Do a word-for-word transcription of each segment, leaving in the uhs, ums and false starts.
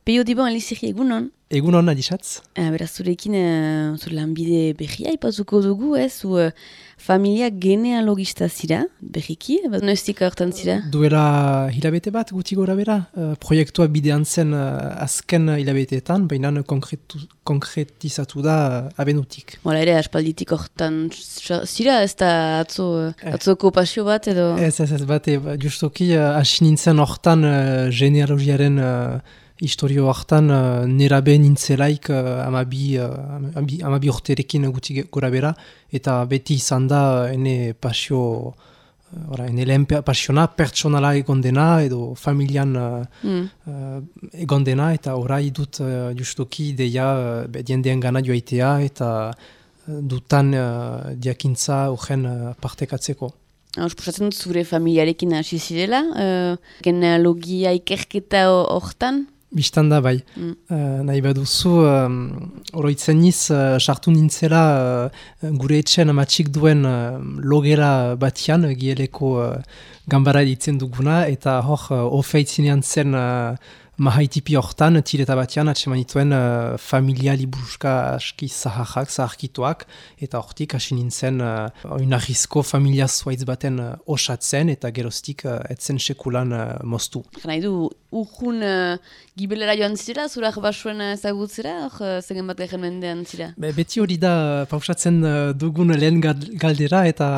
Peio Dibon elizegi egunon. Egunon adisatz. Uh, beraz, zurekin, uh, zure lanbide berria ipazuko dugu, ez? Zu uh, familia genealogista zira, berriki, bat noiztik hortan zira? Duela hilabete bat guti gora bera. Uh, proiektua bidean zen uh, azken hilabeteetan, baina konkretu, konkretizatu da uh, abenutik. Bola ere, aspalditik hortan zira, ez da atzo, uh, atzoko pasio bat edo? Ez, ez, ez, bate, justoki uh, hasi nintzen hortan uh, genealogiaren uh, historio hartan uh, nerabe nintzelaik uh, amabi, uh, amabi, amabi orterekin guti gora bera, eta beti izan da uh, ene pasio, uh, ora, ene lehen pasiona pertsonala egondena edo familian uh, mm. uh, egondena, eta orai dut uh, justoki ideia uh, diendean gana joaitea eta uh, dutan uh, diakintza horren uh, partekatzeko. Osposatzen dut zure familiarekin hasi zirela, uh, genealogia ikerketa hortan? Bistan da bai. Mm. Uh, nahi baduzu, um, oroitzen niz, uh, sartu nintzela uh, gure etxen amatxik duen uh, logera batian, gieleko uh, gambara ditzen duguna, eta hor, uh, ofeitzinean zen uh, mahaitipi hortan, tireta batian, atseman dituen uh, familia liburuska aski zaharrak, zaharkituak, eta hortik hasi nintzen uh, oinarrizko familia zuaitz baten uh, osatzen, eta geroztik uh, etzen sekulan uh, moztu. Nahi du, urjun uh, gibelera joan zira, zurak basuen ezagutzera, hor uh, zegen bat lehen mendean zira? Be, beti hori da uh, pausatzen uh, dugun lehen galdera, eta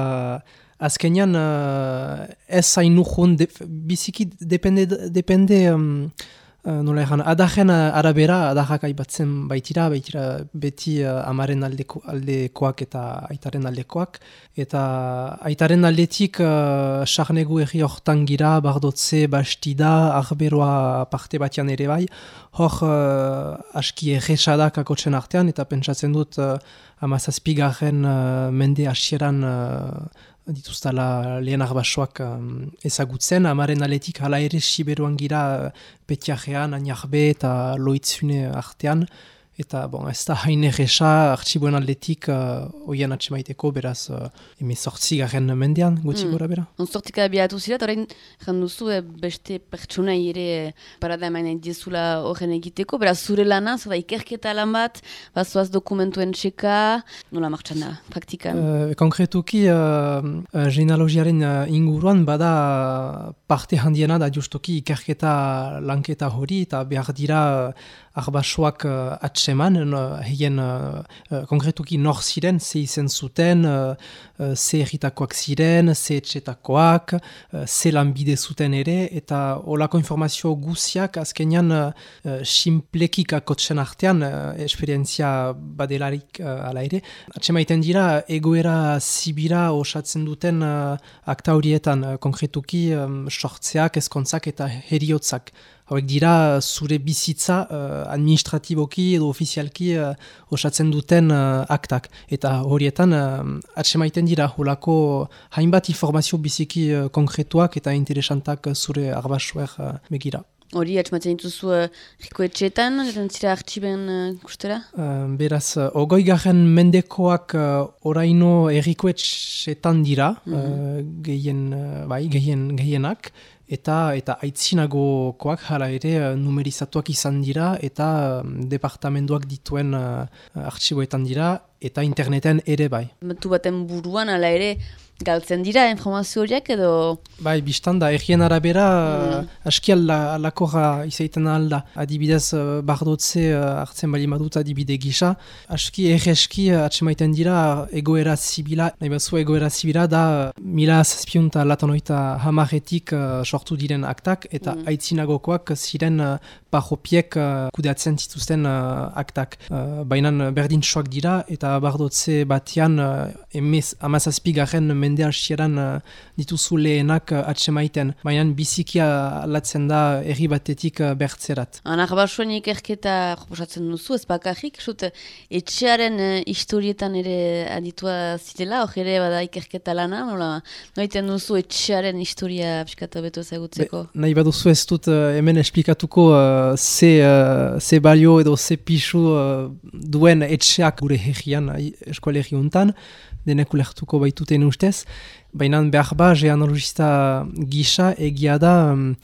azkenean uh, ez hain urjun, de, biziki depende, depende um, Uh, nola egan, adaren arabera, adarrak aipatzen baitira, baitira beti uh, amaren aldeko, aldekoak eta aitaren aldekoak. Eta aitaren aldetik uh, sarnegu erri hortan gira, bardotze, bastida, arberoa parte batian ere bai. Hor uh, aski erresadak akotzen artean, eta pentsatzen dut uh, amazazpigarren uh, mende asieran uh, dituztala lehen arbasoak um, ezagutzen, amaren aletik hala ere siberuan gira petiajean, aniarbe eta loitzune artean, eta bon, ez da hain erresa artxiboen aldetik uh, oian atxemaiteko, beraz uh, emezortzi garen mendean, gutxi mm. gora bera. Onzortik abiatu zira, eta horrein janduzu e, beste pertsonai ere parada emain dizula horren egiteko, beraz zure lana, zara ikerketa lan bat, bazoaz dokumentuen txeka, nola martxan da, praktikan? Uh, konkretuki, uh, uh, genealogiaren uh, inguruan, bada parte handiena da justoki ikerketa lanketa hori, eta behar dira uh, arbasoak uh, atseman, hien uh, uh, konkretuki nor ziren, ze izen zuten, uh, uh, ze erritakoak ziren, ze etxetakoak, uh, ze lanbide zuten ere, eta olako informazio guziak azkenean uh, uh, simplekik akotzen artean, uh, esperientzia badelarik uh, ala ere. Atsemaiten dira, egoera zibira osatzen duten uh, akta horietan, uh, konkretuki um, sortzeak, ezkontzak eta heriotzak. Hauek dira zure bizitza uh, administratiboki edo ofizialki uh, osatzen duten uh, aktak. Eta horietan uh, atsemaiten dira holako hainbat informazio biziki uh, konkretuak eta interesantak uh, zure arbasuer uh, begira. Hori, atxematzen dituzu uh, riko etxeetan, eran zira artxiben uh, kustera? Uh, beraz, uh, ogoi garen mendekoak uh, oraino erriko etxeetan dira, mm-hmm. uh, gehien, uh, bai, gehien, gehienak. Eta eta aitzinagokoak hala ere numerizatuak izan dira eta um, departamentuak dituen uh, artxiboetan dira eta interneten ere bai. Metu baten buruan hala ere galtzen dira informazio horiek edo? Bai, biztan da, errien arabera mm. aski alakorra izaiten alda. Adibidez, bardotze hartzen bali madut adibide gisa. Aski erreski atsemaiten dira egoera zibila, nahi batzu egoera zibila da mila zazpiunta latanoita hamarretik uh, sortu diren aktak eta mm. aitzinagokoak ziren uh, parropiek uh, kudeatzen zituzten uh, aktak. Uh, Bainan berdintsoak dira eta bardotze batian uh, emez amazazpigarren mende hasieran uh, dituzu lehenak uh, atsemaiten. Baina bizikia alatzen da herri batetik uh, bertzerat. Anar basuen ikerketa proposatzen duzu, ez bakarrik, zut, etxearen uh, historietan ere aditua zitela, hor ere bada ikerketa lana, nola, noiten duzu etxearen historia piskata beto ezagutzeko? Be, nahi baduzu ez dut uh, hemen esplikatuko uh, ze, uh, ze balio edo ze pixu uh, duen etxeak gure herrian, eskoalerri untan, denek ulertuko baituten ustez. Baina behar ba, genealogista gisa egia da um,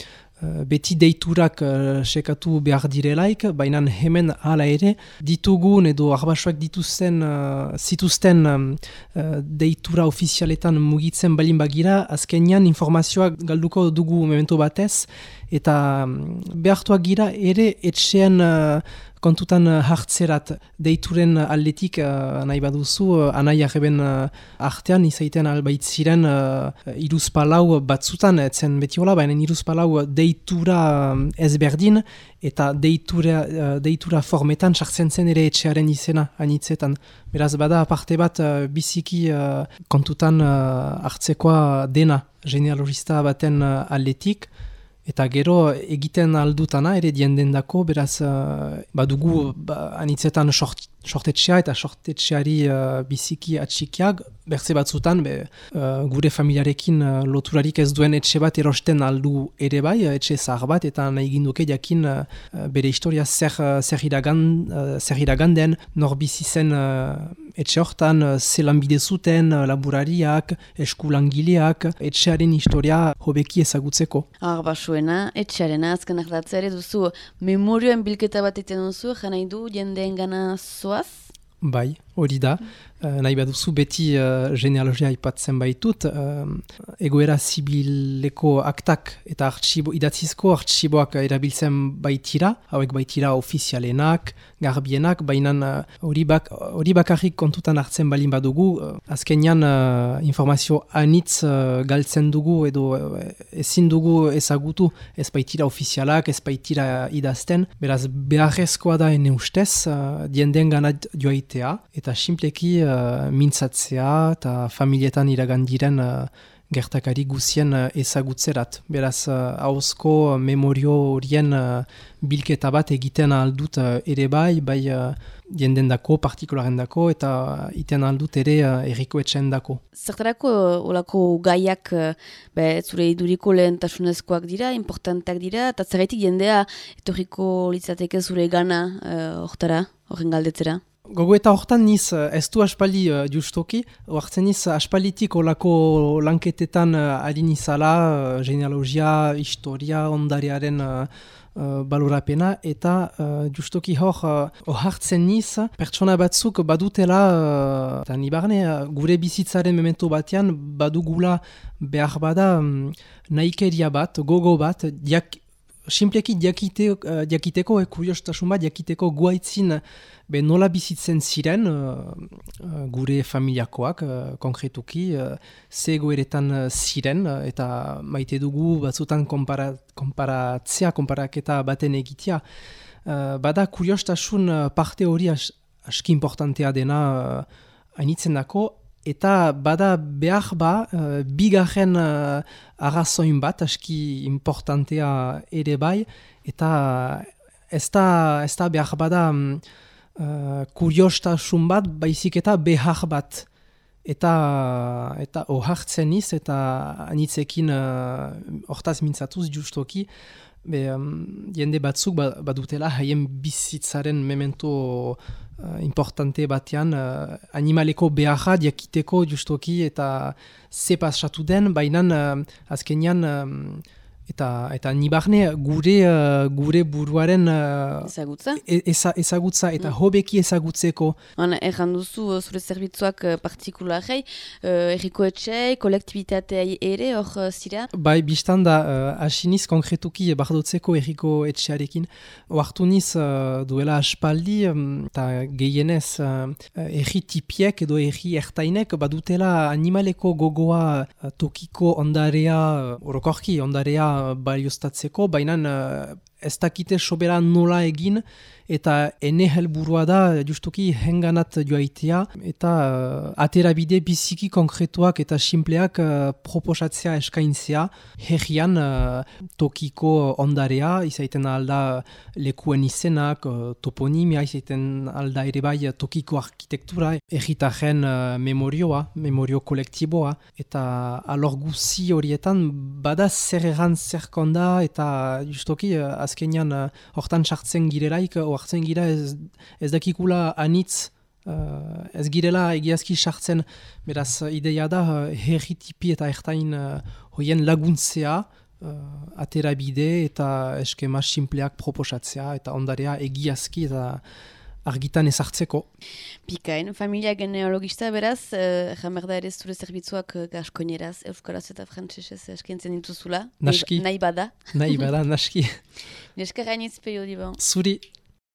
beti deiturak uh, sekatu behar direlaik, baina hemen hala ere, ditugun edo arbasoak dituzten, uh, zituzten um, uh, deitura ofizialetan mugitzen balin bagira, azkenean informazioak galduko dugu memento batez, eta um, behartuak gira ere etxean uh, kontutan hartzerat deituren aldetik uh, nahi baduzu, uh, anai arreben uh, artean izaiten albait ziren uh, iruzpalau batzutan, etzen betiola, baina iruzpalau deitura um, ezberdin eta deitura, uh, deitura formetan sartzen zen ere etxearen izena anitzetan. Beraz bada aparte bat uh, biziki uh, kontutan uh, hartzekoa dena genealogista baten uh, aldetik. Eta gero egiten aldutana ere diendendako, beraz uh, badugu ba, anitzetan short, sortetxea eta sortetxeari uh, biziki atxikiak, berze batzutan be, uh, gure familiarekin uh, loturarik ez duen etxe bat erosten aldu ere bai, etxe zahar bat, eta nahi ginduke jakin uh, bere historia zer, zer, iragan, uh, zer iraganden, nor bizi zen uh, etxe hortan, uh, zelan bide zuten, uh, laburariak, eskulangileak, etxearen historia hobeki ezagutzeko. Arbasuena, etxearena, azken ahdatzea ere duzu, memorioen bilketa bat eten duzu, janai du jendeen gana zoaz? Bai, hori da. Uh, nahi baduzu beti uh, genealogia aipatzen baitut, uh, egoera zibileko aktak eta artxibo, idatzizko artxiboak erabiltzen baitira, hauek baitira ofizialenak, garbienak, baina hori uh, bak, bakarrik kontutan hartzen balin badugu, uh, azkenean uh, informazio anitz uh, galtzen dugu edo uh, ezin dugu ezagutu, ez baitira ofizialak, ez baitira idazten, beraz beharrezkoa da ene ustez, uh, dienden ganat joaitea, eta simpleki uh, mintzatzea eta familietan iragandiren uh, gertakari guzien uh, ezagutzerat. Beraz, hauzko uh, memorio horien uh, bilketa bat egiten aldut uh, ere bai, bai uh, jendendako, partikularendako, eta iten aldut ere uh, erriko etxendako. Zertarako olako gaiak uh, be, zure iduriko lehentasunezkoak dira, importanteak dira, eta zerretik jendea etorriko litzateke zure gana hortara, uh, horren galdetzera? Gogo eta hortan niz, ez du aspali uh, justoki, hortzen niz aspalitik olako lanketetan uh, ari nizala, uh, genealogia, historia, ondarearen uh, uh, balorapena, eta uh, justoki hor, uh, hartzen niz, pertsona batzuk badutela, uh, eta nibarne, uh, gure bizitzaren memento batean, badugula behar bada um, nahikeria bat, gogo bat, diak, simpleki diakite, uh, diakiteko, e, kuriostasun bat, diakiteko guaitzin be nola bizitzen ziren uh, uh, gure familiakoak, uh, konkretuki, uh, ze goeretan uh, ziren, uh, eta maite dugu batzutan konpara, konparatzea, konparaketa baten egitea. Uh, bada kuriostasun uh, parte hori as, aski importantea dena uh, hainitzen dako, eta bada behar ba, uh, bigarren uh, arrazoin bat, aski importantea ere bai, eta ez da, ez da behar bada um, uh, kuriostasun bat, baizik eta behar bat. Eta eta ohartzen iz, eta anitzekin hortaz uh, mintzatuz justoki, be, um, jende batzuk badutela haien bizitzaren memento uh, importante batean, uh, animaleko beharra diakiteko justoki eta ze pasatu den, baina uh, azkenean um, eta eta nibarne gure uh, gure buruaren uh, ezagutza e, eza, ezagutza eta mm. hobeki ezagutzeko. Hana, erran duzu zure zerbitzuak uh, partikularrei, uh, erriko etxei, kolektibitateai ere hor uh, zira? Bai, biztan da, uh, asiniz konkretuki bardotzeko erriko etxearekin. Oartu niz uh, duela aspaldi, eta um, gehienez uh, erri tipiek edo erri ertainek badutela animaleko gogoa uh, tokiko ondarea, uh, orokorki ondarea balioztatzeko, baina uh, ez dakite sobera nola egin, eta ene helburua da justuki henganat joaitea, eta uh, aterabide biziki konkretuak eta simpleak uh, proposatzea eskaintzea, herrian uh, tokiko ondarea, izaiten alda lekuen izenak, uh, toponimia, izaiten alda ere bai tokiko arkitektura, erritaren uh, memorioa, memorio kolektiboa, eta alor guzi horietan bada zer egan zerkonda, eta justuki uh, azkenean hortan uh, sartzen girelaik, hartzen gira ez, ez dakikula anitz, uh, ez girela egiazki sartzen, beraz ideia da uh, herri tipi eta ertain uh, hoien laguntzea, uh, aterabide eta eskema simpleak proposatzea eta ondarea egiazki eta argitan ezartzeko. Pikain, familia genealogista beraz, eh, jamerda ere zure zerbitzuak gaskoineraz, euskaraz eta frantsesez eskaintzen dituzula. Naski. Nahi bada. Nahi bada, naski. Neska gainitz peio diban. Zuri.